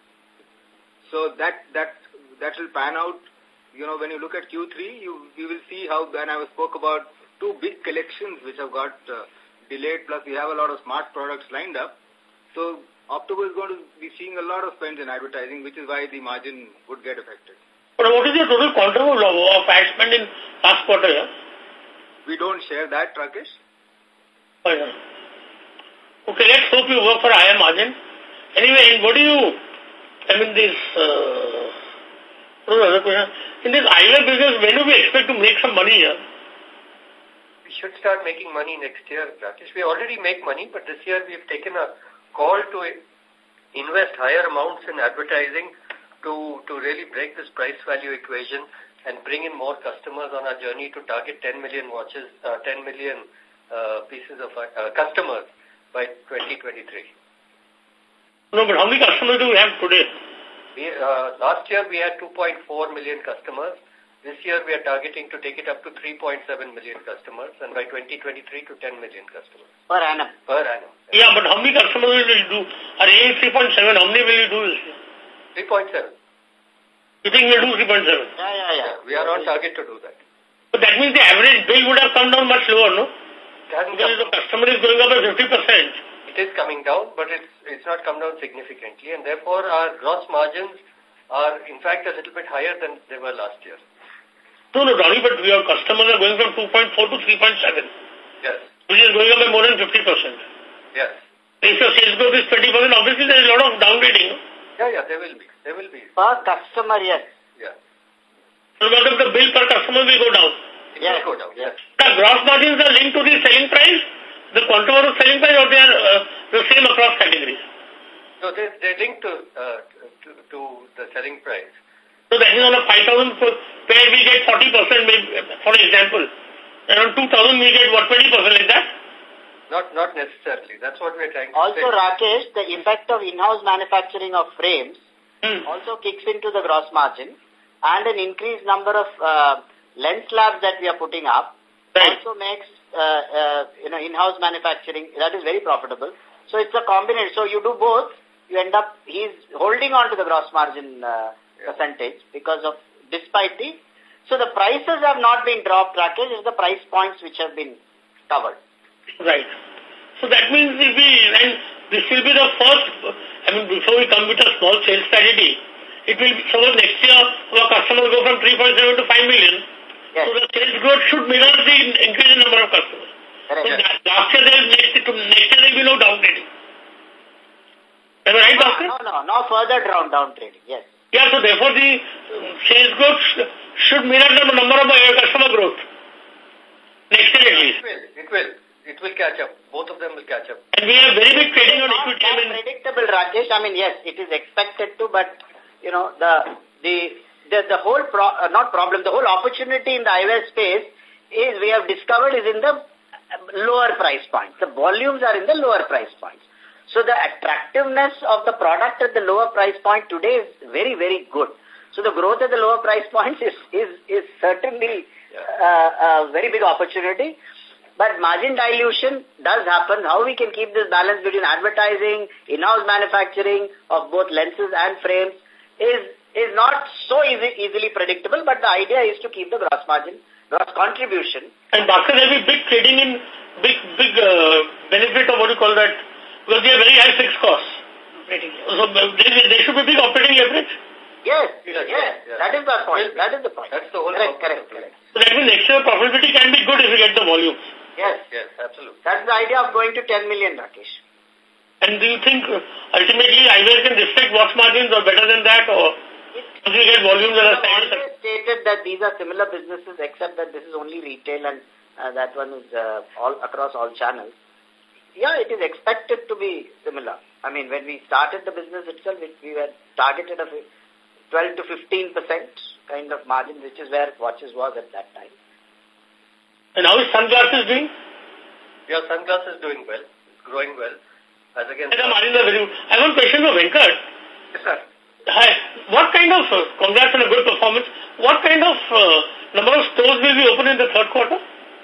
I: So that that that will pan out. You know, when you look at Q three, you you will see how. When I spoke about two big collections which have got uh, delayed, plus we have a lot of smart products lined up. So October is going to be seeing a lot of spends in advertising, which is why the margin would get affected.
O: But what is your total quantum of ad spend in last quarter? Yeah?
I: We don't share that, Rakesh.
O: Oh, yeah. Okay, let's hope you work for a higher margin. Anyway, what do you, I mean, this, uh, what was the other question? In this eyewear business, when do we expect to make some money here?
F: We should start making money next year, Rakesh. We already make money, but this year we've taken a call to invest higher amounts in advertising to, to really break this price-value equation and bring in more customers on our journey to target ten million watches, uh, ten million uh, pieces of uh, customers by twenty twenty-three.
O: No, but how many customers do we have today?
F: We, uh, last year we had two point four million customers. This year we are targeting to take it up to three point seven million customers, and by twenty twenty-three to ten million customers.
A: Per annum.
F: Per annum.
O: Yeah, but how many customers will you do? Are you three point seven? How many will you do this year?
F: three point seven.
O: You think we'll do three point seven?
A: Yeah, yeah, yeah.
F: Yeah, we are on target to do that.
O: But that means the average bill would have come down much lower, no? Because the customer is going up by fifty percent.
F: It is coming down, but it's it's not come down significantly, and therefore our gross margins are in fact a little bit higher than they were last year.
O: No, no, Donnie, but your customers are going from two point four to three point seven.
F: Yes.
O: Which is going up by more than fifty percent.
F: Yes.
O: If your sales growth is twenty percent, obviously there is a lot of downgrading. No?
F: Yeah, yeah, there will be. There will be.
A: Per customer, yes.
F: Yeah.
O: So what if the bill per customer will go down?
F: It yes. will go down, yes.
O: The gross margins are linked to the selling price, the quantum of the selling price, or they are uh, the same across categories?
F: So they, they're linked to, uh, to, to the selling price.
O: So that is on a five thousand pair we get forty percent, for example. And on two thousand we get what, twenty percent like that?
F: Not not necessarily. That's what we're trying to
A: Also,
F: say.
A: Rakesh, the impact of in-house manufacturing of frames hmm. also kicks into the gross margin, and an increased number of uh, lens slabs that we are putting up right. also makes uh, uh, you know, in-house manufacturing. That is very profitable. So it's a combination. So you do both, you end up, he's holding on to the gross margin uh, percentage because of, despite the, so the prices have not been dropped, Rakesh, it's the price points which have been covered.
O: Right. So that means if we, and this will be the first, I mean, before we come with a small sales strategy, it will be, suppose next year our customers go from three point seven to five million. Yes. So the sales growth should mirror the increase in number of customers. Correct. So that, last year there is next, to, next year there will be no down trading. Am I right,
A: no,
O: Doctor?
A: No, no, no further down, down trading, yes.
O: Yeah, so therefore the sales growth sh should mirror the number of uh, customer growth. Next year at least.
F: It will, it will. It will catch up. Both of them will catch up.
O: And we have very big trading on equity.
A: Not predictable, Rajesh. I mean, yes, it is expected to, but, you know, the the the, the whole, pro, uh, not problem, the whole opportunity in the eyewear space is, we have discovered, is in the lower price points. The volumes are in the lower price points. So the attractiveness of the product at the lower price point today is very, very good. So the growth at the lower price points is, is, is certainly uh, a very big opportunity. But margin dilution does happen. How we can keep this balance between advertising, in-house manufacturing of both lenses and frames is is not so easy, easily predictable, but the idea is to keep the gross margin, gross contribution.
O: And Bhaskar, there will be big trading in, big, big uh, benefit of what you call that, because they have very high fixed costs. So there, there should be big operating leverage.
A: Yes, yes, yes, yes. That is the point. That is the point.
F: That's the whole
A: correct, correct, correct.
O: So that means next year profitability can be good if we get the volumes.
A: Yes.
F: Yes, absolutely.
A: That's the idea of going to ten million, Rakesh.
O: And do you think uh, ultimately eyewear can respect watch margins or better than that, or do we get volumes that are
A: standard? I always stated that these are similar businesses, except that this is only retail and uh, that one is uh, all across all channels. Yeah, it is expected to be similar. I mean, when we started the business itself, it, we were targeted of twelve to fifteen percent kind of margin, which is where watches was at that time.
O: And how is sunglasses doing?
F: Yeah, sunglasses doing well. It's growing well. As again,
O: the margins are very good. I have one question for Venkat.
D: Yes, sir.
O: Hi. What kind of, uh, congrats on a good performance, what kind of uh, number of stores will be open in the third quarter?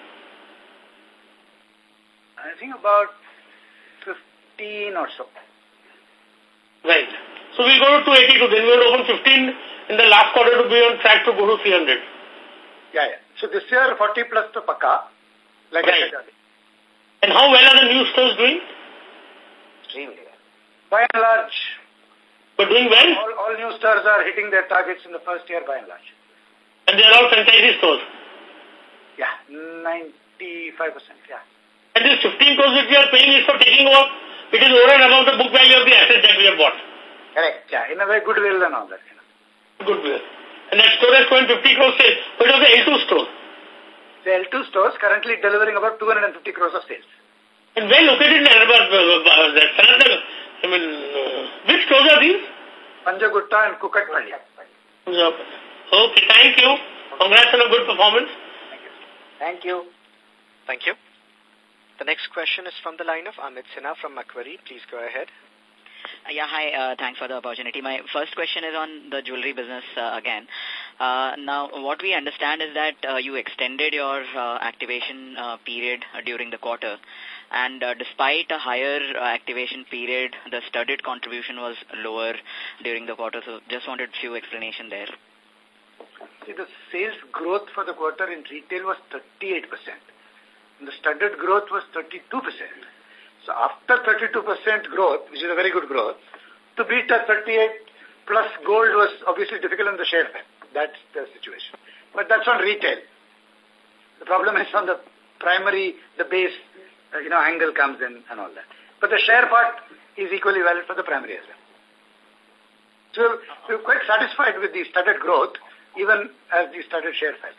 D: I think about fifteen or so.
O: Right. So we go to two eighty-two, then we will open fifteen in the last quarter to be on track to go to three hundred.
D: Yeah, yeah. So this year, forty plus to Pakka, like
O: right.
D: I said.
O: And how well are the new stores doing?
A: Extremely well.
D: By and large.
O: But doing well?
D: All, all new stores are hitting their targets in the first year by and large.
O: And they are all franchisee stores?
D: Yeah, ninety-five percent, yeah.
O: And this fifteen crores which we are paying is for taking over, it is over and above the book value of the asset that we have bought.
D: Correct. Yeah, in a way, goodwill and all that. You know.
O: Goodwill. And that store has twenty, fifty crores sales. But it was the L two store.
D: The L two stores currently delivering about two hundred fifty crores of sales.
O: And where located in Hyderabad? I mean, uh, which stores are these?
D: Panjagutta and Kukatpalli.
O: Okay, thank you. Congrats on a good performance.
A: Thank you.
B: Thank you. The next question is from the line of Amit Sinha from Macquarie. Please go ahead.
P: Uh, yeah, hi. Uh, thanks for the opportunity. My first question is on the jewelry business uh, again. Uh, now, what we understand is that uh, you extended your uh, activation uh, period uh, during the quarter. And uh, despite a higher uh, activation period, the studded contribution was lower during the quarter. So just wanted a few explanation there.
D: See, the sales growth for the quarter in retail was thirty-eight percent. And the studded growth was thirty-two percent. So after thirty-two percent growth, which is a very good growth, to beat a thirty-eight plus gold was obviously difficult in the share pack. That's the situation. But that's on retail. The problem is on the primary, the base, uh, you know, angle comes in and all that. But the share part is equally valid for the primary as well. So we're quite satisfied with the studded growth, even as the studded share fell.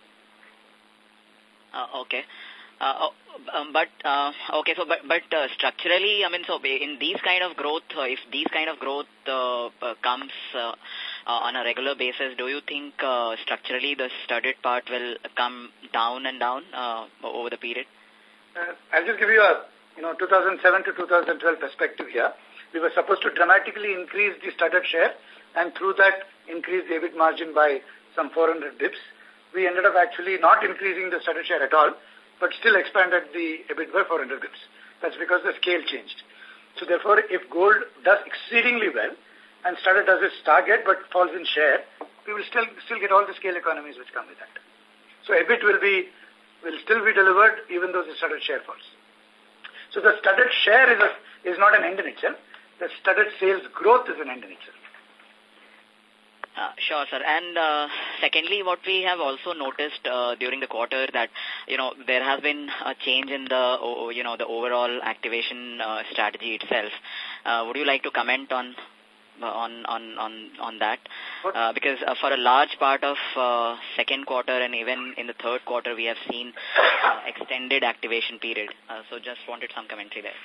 P: Uh, okay. Uh, um, but, uh, okay, so, but, but uh, structurally, I mean, so in these kind of growth, uh, if these kind of growth uh, uh, comes uh, uh, on a regular basis, do you think uh, structurally the studded part will come down and down uh, over the period?
D: Uh, I'll just give you a, you know, two thousand seven to two thousand twelve perspective here. We were supposed to dramatically increase the studded share and through that increase the EBIT margin by some four hundred bips. we ended up actually not increasing the studded share at all, but still expanded the EBIT by four hundred bips. That's because the scale changed. So therefore, if gold does exceedingly well and studded does its target but falls in share, we will still still get all the scale economies which come with that. So EBIT will be will still be delivered even though the studded share falls. So the studded share is a, is not an end in itself. The studded sales growth is an end in itself.
P: Uh, sure, sir. And uh, secondly, what we have also noticed uh, during the quarter that, you know, there has been a change in the, uh, you know, the overall activation uh, strategy itself. Uh, would you like to comment on on on on on that? Uh, because uh, for a large part of uh, second quarter and even in the third quarter, we have seen uh, extended activation period. Uh, so just wanted some commentary there.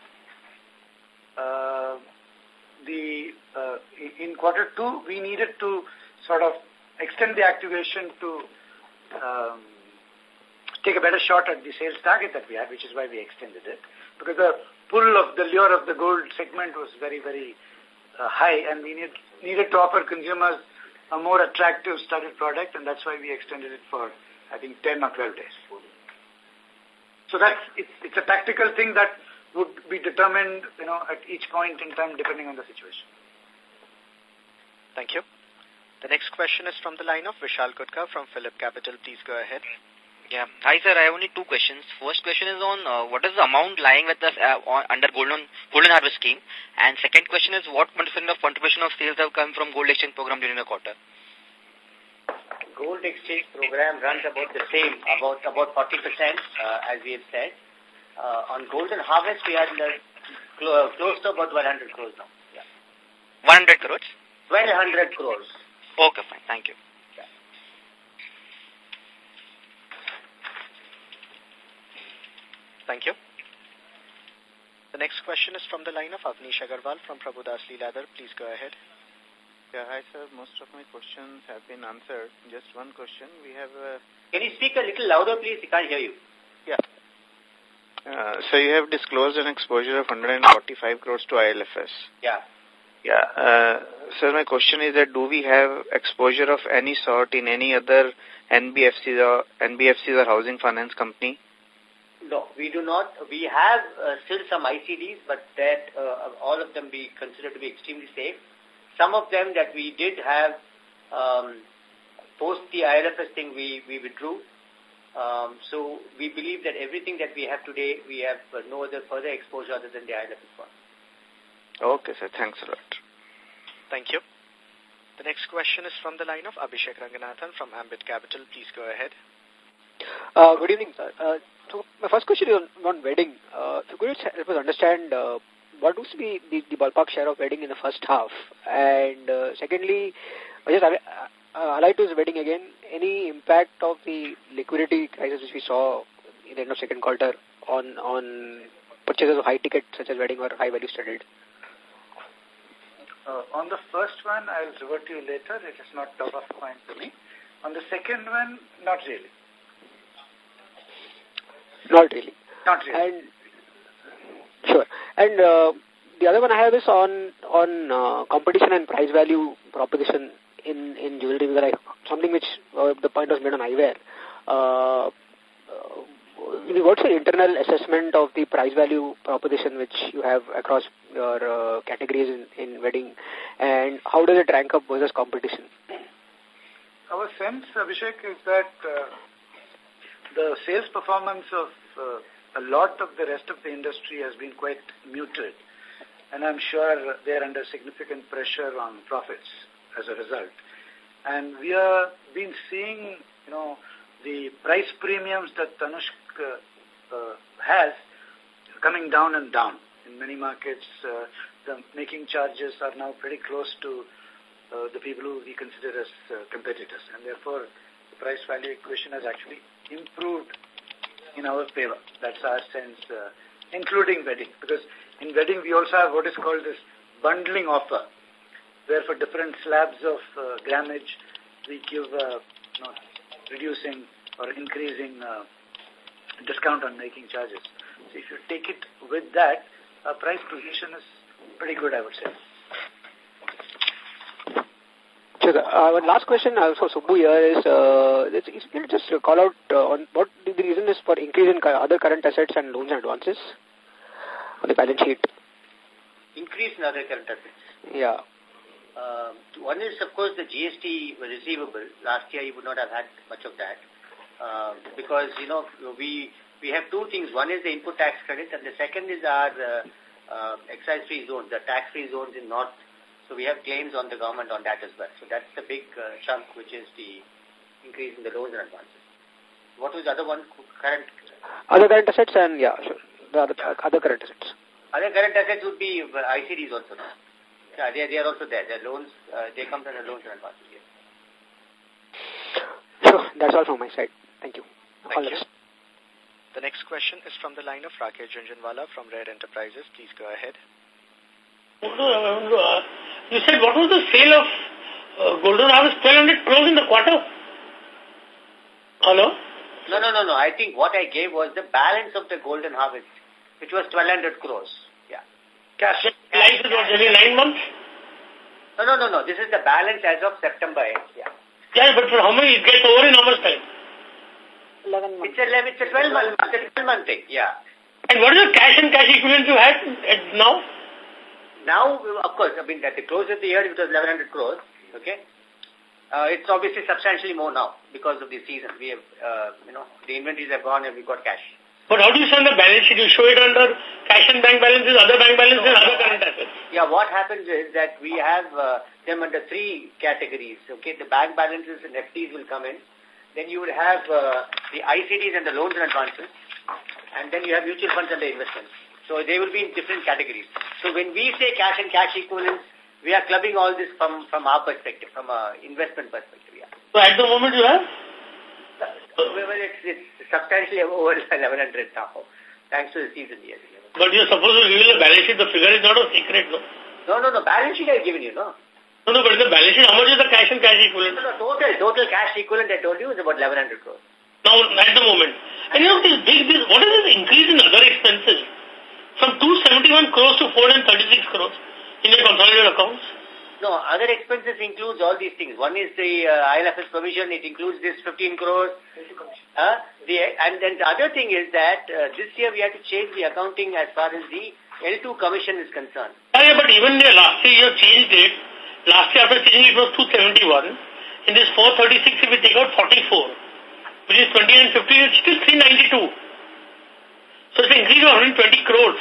D: Uh, the uh, in quarter two, we needed to sort of extend the activation to um, take a better shot at the sales target that we had, which is why we extended it. Because the pull of the lure of the gold segment was very, very uh, high, and we need, needed to offer consumers a more attractive studded product, and that's why we extended it for, I think, ten or twelve days. So that's, it's, it's a tactical thing that would be determined, you know, at each point in time depending on the situation.
B: Thank you. The next question is from the line of Vishal Gutka from Phillip Capital. Please go ahead.
Q: Yeah. Hi, sir. I have only two questions. First question is on uh, what is the amount lying with us uh, on, under Golden, Golden Harvest scheme? And second question is what percent of contribution of sales have come from Gold Exchange program during the quarter?
E: Gold Exchange program runs about the same, about about forty percent, uh, as we have said. Uh, on Golden Harvest, we are in the, cl close to about one hundred crores now. Yeah.
Q: one hundred crores?
E: one hundred crores.
Q: Okay, fine. Thank you.
E: Yeah.
B: Thank you. The next question is from the line of Avnish Agarwal from Prabhudas Lilladher. Please go ahead.
R: Yeah, hi sir. Most of my questions have been answered. Just one question. We have a...
E: Can you speak a little louder, please? I can't hear you.
R: Yeah. Uh, so you have disclosed an exposure of one hundred forty-five crores to I L F S.
E: Yeah.
R: Yeah. Uh, so my question is that do we have exposure of any sort in any other N B F Cs or N B F Cs or housing finance company?
E: No, we do not. We have uh, still some I C Ds, but that uh, all of them we consider to be extremely safe. Some of them that we did have um, post the I L F S thing, we we withdrew. Um, so we believe that everything that we have today, we have uh, no other further exposure other than the I L F S one.
R: Okay, sir. Thanks a lot.
B: Thank you. The next question is from the line of Abhishek Ranganathan from Ambit Capital. Please go ahead.
S: Uh, good evening, sir. Uh, so my first question is on, on wedding. Uh, so could you help us understand uh, what used to be the, the ballpark share of wedding in the first half? And uh, secondly, just uh, allied to this wedding again, any impact of the liquidity crisis which we saw in the end of second quarter on on purchases of high ticket such as wedding or high value studded?
D: Uh, on the first one, I'll revert to you later. It is not top of mind to me. On the second one, not really.
S: Not really.
D: Not really.
S: And sure. And uh, the other one I have is on on uh, competition and price value proposition in in jewelry, where I, something which uh, the point was made on eyewear. Uh, uh, what's your internal assessment of the price value proposition which you have across your uh, categories in, in wedding, and how does it rank up versus competition?
D: Our sense, Abhishek, is that uh, the sales performance of uh, a lot of the rest of the industry has been quite muted, and I'm sure they're under significant pressure on profits as a result. And we have been seeing, you know, the price premiums that Tanushq uh, uh, has coming down and down. In many markets, uh, the making charges are now pretty close to uh, the people who we consider as uh, competitors, and therefore the price-value equation has actually improved in our favor. That's our sense, uh, including wedding, because in wedding we also have what is called this bundling offer, where for different slabs of uh, grammage we give uh, you know, reducing or increasing uh, discount on making charges. So if you take it with that, our price position is pretty good, I would say.
S: Sure. Uh, one last question uh, for Subbu here is, uh, it's, it's, can you just call out uh, on what the reason is for increase in other current assets and loans and advances on the balance sheet?
E: Increase in other current assets.
S: Yeah.
E: Uh, one is, of course, the G S T receivable. Last year, you would not have had much of that. Uh, because, you know, we we have two things. One is the input tax credit, and the second is our uh, uh, excise-free zones, the tax-free zones in North. So we have claims on the government on that as well. So that's the big uh, chunk, which is the increase in the loans and advances. What was the other one? Current?
S: Other current assets and, yeah, sure. The other, uh, other current assets.
E: Other current assets would be uh, I C Ds also. No? Yeah, they, they are also there. Their loans, uh, they come from the loans and advances. Yes.
S: Sure. That's all from my side. Thank you.
B: Thank all you. The next question is from the line of Rakesh Jhunjhunwala from Rare Enterprises. Please go ahead.
O: You said what was the sale of uh, Golden Harvest? twelve hundred crores in the quarter? Hello?
E: No, no, no, no. I think what I gave was the balance of the Golden Harvest, which was twelve hundred crores. Yeah.
O: Cash. Life is what, every nine months?
E: No, no, no, no. This is the balance as of September end. Yeah.
O: Yeah, but for how many? It gets over in how much time?
E: eleven months. It's a, it's a twelve month, it's a twelve month thing. Yeah.
O: And what is the cash and cash equivalent you had at now?
E: Now, of course, I mean, at the close of the year, it was eleven hundred crores, okay? Uh, it's obviously substantially more now because of the season. We have, uh, you know, the inventories have gone and we've got cash.
O: But how do you show the balance sheet? You show it under cash and bank balances, other bank balances, and other current assets.
E: Yeah, what happens is that we have uh, them under three categories, okay? The bank balances and F Ds will come in. Then you would have uh, the I C Ds and the loans and advances. And then you have mutual funds and the investments. So they will be in different categories. So when we say cash and cash equivalents, we are clubbing all this from, from our perspective, from an investment perspective. Yeah.
O: So at the moment you have?
E: Well, it's, it's substantially over eleven hundred now, thanks to the season. Yes.
O: But you're supposed to reveal the balance sheet. The figure is not a secret, no?
E: No, no, no. Balance sheet I've given you, no?
O: No, no, but in the balance sheet, how much is the cash and cash equivalent?
E: No, no, total, total cash equivalent I told you is about eleven hundred crores.
O: Now, at the moment. And you know, this big, this, what is this increase in other expenses? From two seventy-one crores to four hundred thirty-six crores in your consolidated accounts?
E: No, other expenses includes all these things. One is the uh, I L F S provision. It includes this fifteen crores. Uh, the, and then the other thing is that uh, this year we had to change the accounting as far as the L two commission is concerned.
O: Yeah, yeah, but even the last year you changed it. Last year after changing it was two seventy-one. In this four thirty-six, if we take out forty-four, which is twenty and fifteen, it's still three ninety-two. So it's an increase of one hundred twenty crores.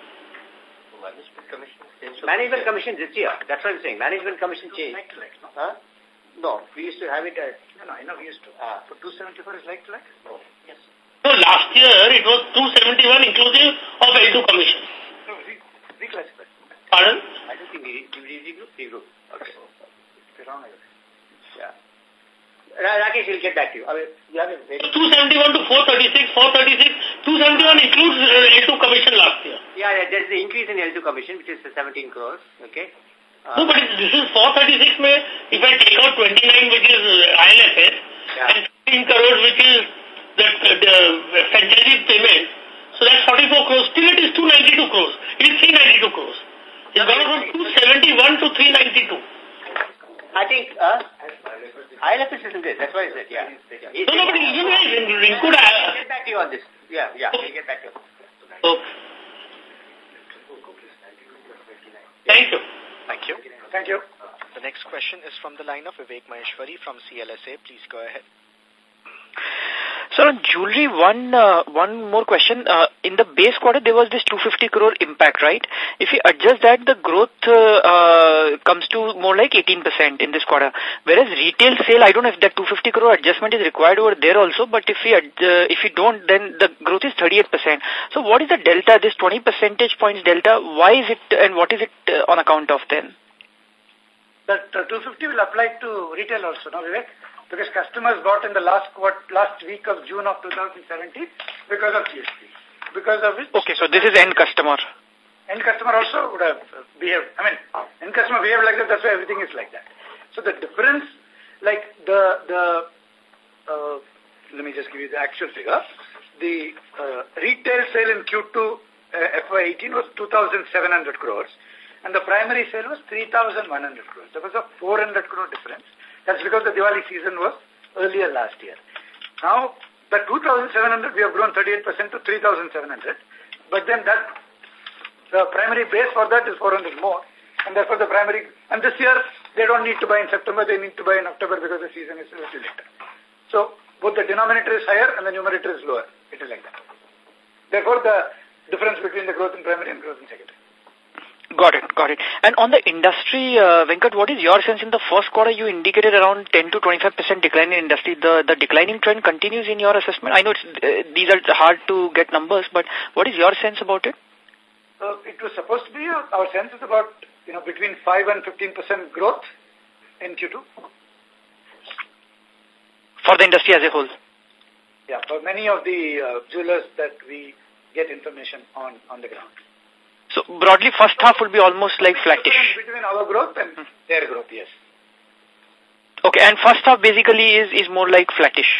E: Management commission this year. That's what I'm saying. Management commission changed. Like to like, no? Huh? No, we used to have it as...
D: No, no, I know we used to.
E: Ah.
D: For two seventy-four is like to like?
E: No. Yes.
O: So last year it was two seventy-one inclusive of L two commission.
D: No, re reclassified.
O: Pardon?
E: I don't think we regroup. Regroup. Okay.
D: It's wrong, I guess.
E: Yeah. Rakesh will get back to you. I mean, you have a very...
O: two seventy-one to four thirty-six, four thirty-six, two seventy-one includes L two commission last year.
E: Yeah, yeah, there's the increase in L two commission, which is seventeen crores, okay?
O: Uh, no, but this is four thirty-six, may, if I take out twenty-nine, which is I L F S, yeah. And fifteen crores, which is the, the franchisee payment, so that's forty-four crores. Still it is two ninety-two crores. It is three ninety-two crores. It's gone from two seventy-one to three ninety-two.
E: I think, uh, I L F S isn't this. That's why I said, yeah. yeah.
O: No, no, but even Rinku could
E: I'll get back to you on this. Yeah, yeah, we'll get back to you.
O: Okay. Thank you.
B: Thank you.
D: Thank you.
B: The next question is from the line of Vivek Maheshwari from C L S A. Please go ahead.
J: So on jewelry, one uh, one more question. Uh, in the base quarter, there was this two hundred fifty crore impact, right? If you adjust that, the growth uh, uh, comes to more like eighteen percent in this quarter. Whereas retail sale, I don't know if that two hundred fifty crore adjustment is required over there also, but if we, uh, if we don't, then the growth is thirty-eight percent. So what is the delta, this twenty percentage points delta? Why is it and what is it uh, on account of then?
D: That uh, two hundred fifty will apply to retail also, no, Vivek? Because customers bought in the last what, last week of June of two thousand seventeen because of G S T. Because of which...
J: Okay, so this is end customer.
D: End customer also would have behaved, I mean, end customer behaved like that, that's why everything is like that. So the difference, like the, the uh, let me just give you the actual figure. The uh, retail sale in Q two uh, F Y eighteen was two thousand seven hundred crores, and the primary sale was three thousand one hundred crores. There was a four hundred crore difference. That's because the Diwali season was earlier last year. Now, the two thousand seven hundred, we have grown thirty-eight percent to three thousand seven hundred. But then that, the primary base for that is four hundred more. And therefore the primary, and this year, they don't need to buy in September, they need to buy in October because the season is a little later. So, both the denominator is higher and the numerator is lower. It is like that. Therefore, the difference between the growth in primary and growth in secondary.
J: Got it, got it. And on the industry, uh, Venkat, what is your sense? In the first quarter, you indicated around ten to twenty-five percent decline in industry. The the declining trend continues in your assessment? I know it's, uh, these are hard to get numbers, but what is your sense about it?
D: Uh, it was supposed to be, uh, our sense is about, you know, between five and fifteen percent growth in Q two.
J: For the industry as a whole?
D: Yeah, for many of the uh, jewelers that we get information on, on the ground.
J: So broadly, first half will be almost like flattish.
D: Between our growth and hmm. their growth, yes.
J: Okay, and first half basically is, is more like flattish.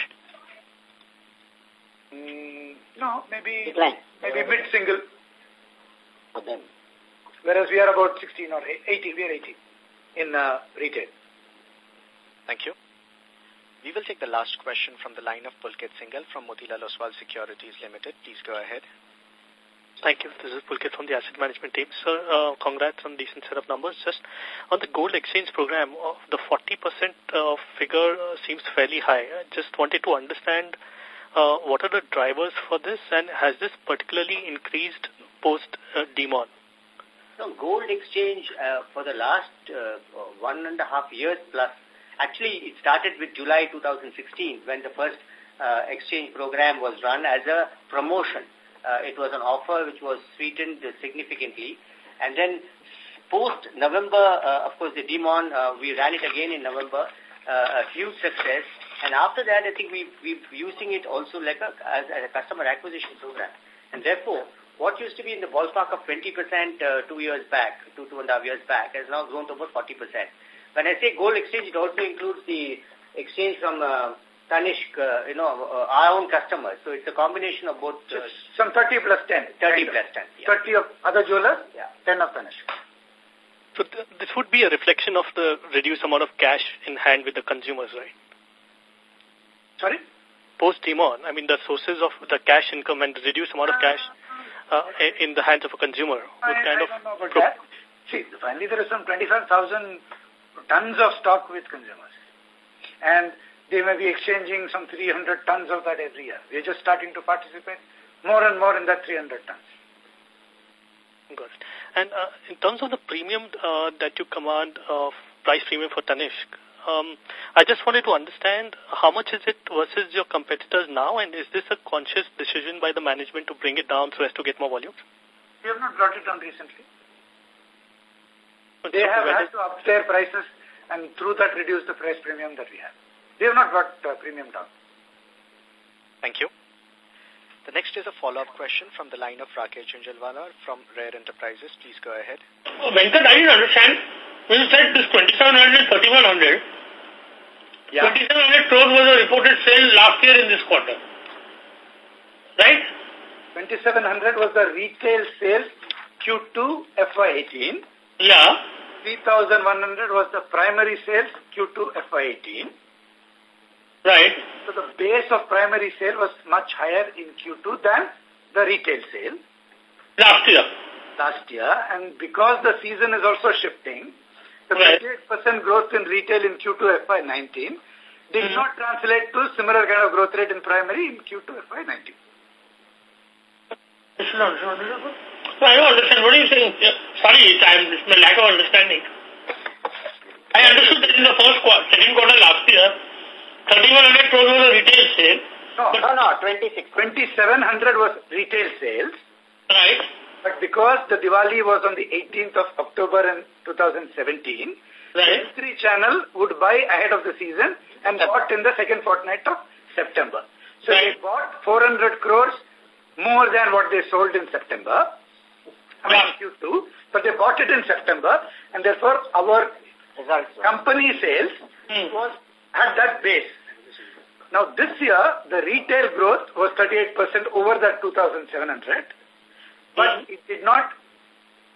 D: Mm, no, maybe
A: Decline.
D: maybe mid-single.
A: For them.
D: Whereas we are about sixteen or eighteen, we are eighteen in uh, retail.
B: Thank you. We will take the last question from the line of Pulkit Singhal from Motilal Oswal Securities Limited. Please go ahead.
T: Thank you. This is Pulkit from the asset management team. Sir, uh, congrats on decent set of numbers. Just on the gold exchange program, uh, the forty percent uh, figure uh, seems fairly high. I just wanted to understand uh, what are the drivers for this, and has this particularly increased post uh, demon?
E: No, gold exchange uh, for the last uh, one and a half years plus. Actually, it started with July two thousand sixteen when the first uh, exchange program was run as a promotion. Uh, it was an offer which was sweetened significantly. And then post-November, uh, of course, the demon, uh, we ran it again in November, uh, a huge success. And after that, I think we, we're using it also like a, as, as a customer acquisition program. And therefore, what used to be in the ballpark of twenty percent uh, two years back, two, two and a half years back, has now grown to about forty percent. When I say gold exchange, it also includes the exchange from uh, Tanishq, uh, you know, uh, our own customers. So it's a combination of both. Uh,
D: Some thirty plus ten.
E: thirty plus ten. Yeah.
D: thirty of other jewelers, yeah. ten of Tanishq.
T: So th this would be a reflection of the reduced amount of cash in hand with the consumers, right?
D: Sorry?
T: Post-demon, I mean the sources of the cash income and the reduced amount of cash uh, in the hands of a consumer would
D: I,
T: kind
D: I
T: of...
D: don't know about that. See, finally there is some twenty-five thousand tons of stock with consumers. And they may be exchanging some three hundred tons of that every year. We're just starting to participate more and more in that three hundred tons.
T: Got it. And uh, in terms of the premium uh, that you command, uh, price premium for Tanishq, um, I just wanted to understand how much is it versus your competitors now, and is this a conscious decision by the management to bring it down so as to get more volumes?
D: We have not brought it down recently. But they have had to up their prices and through that reduce the price premium that we have. They have not brought uh, premium down.
B: Thank you. The next is a follow-up question from the line of Rakesh Jhunjhunwala from Rare Enterprises. Please go ahead.
O: Oh, Venkat, I didn't understand. When you said this twenty-seven hundred, thirty-one hundred, yeah. twenty-seven hundred crores was a reported sale last year in this quarter. Right?
D: twenty-seven hundred was the retail sales Q two F Y eighteen.
O: Yeah.
D: three thousand one hundred was the primary sales Q two F Y eighteen.
O: Right.
D: So the base of primary sale was much higher in Q two than the retail sale.
O: Last year.
D: Last year. And because the season is also shifting, the
O: right.
D: thirty-eight percent growth in retail in Q two F Y nineteen did mm-hmm. not translate to similar kind of growth rate in primary in Q two F Y nineteen.
O: I don't understand. What are you saying? Sorry, I'm, it's my lack of understanding. I understood that in the first quarter, second quarter last year, thirty-one hundred crores was a retail sale.
D: No, no, no, twenty-six. twenty-seven hundred was retail sales.
O: Right.
D: But because the Diwali was on the eighteenth of October in two thousand seventeen,
O: right.
D: the L three channel would buy ahead of the season and bought in the second fortnight of September. So right. they bought four hundred crores more than what they sold in September. I mean, yeah. Q two, but they bought it in September, and therefore our company sales hmm. was at that base. Now this year, the retail growth was thirty-eight percent over that two thousand seven hundred, but hmm. it did not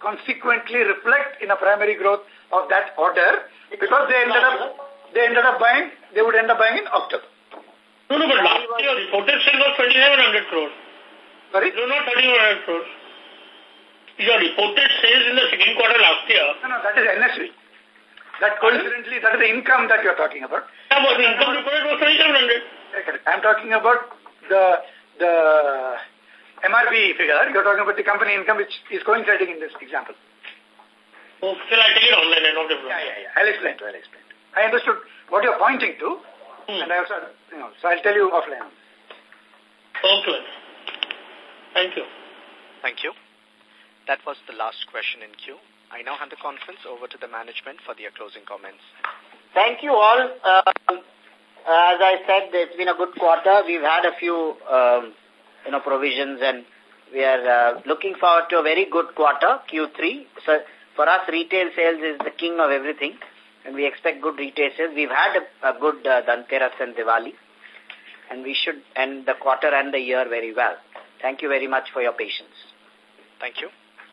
D: consequently reflect in a primary growth of that order because they ended up they ended up buying they would end up buying in October.
O: No, no, but last year reported sales was twenty-seven hundred crores.
D: Sorry?
O: No, not thirty-one hundred crores. Your reported sales in the second quarter last year.
D: No, no, that is N S V. That coincidentally, that is the income that you are talking about.
O: Yeah, but the income reported was twenty-seven hundred.
D: I am talking about the the M R P figure. You are talking about the company income which is coinciding in this example.
O: Oh, still I take it online and not the
D: Yeah, yeah, yeah. I'll explain to I'll explain to I understood what you are pointing to, hmm. and I also, you know, so I'll tell you offline.
O: Okay. Thank you.
B: Thank you. That was the last question in queue. I now hand the conference over to the management for their closing comments.
A: Thank you all. Uh, as I said, it's been a good quarter. We've had a few, um, you know, provisions, and we are uh, looking forward to a very good quarter, Q three. So for us, retail sales is the king of everything, and we expect good retail sales. We've had a, a good uh, Dhanteras and Diwali, and we should end the quarter and the year very well. Thank you very much for your patience.
B: Thank you.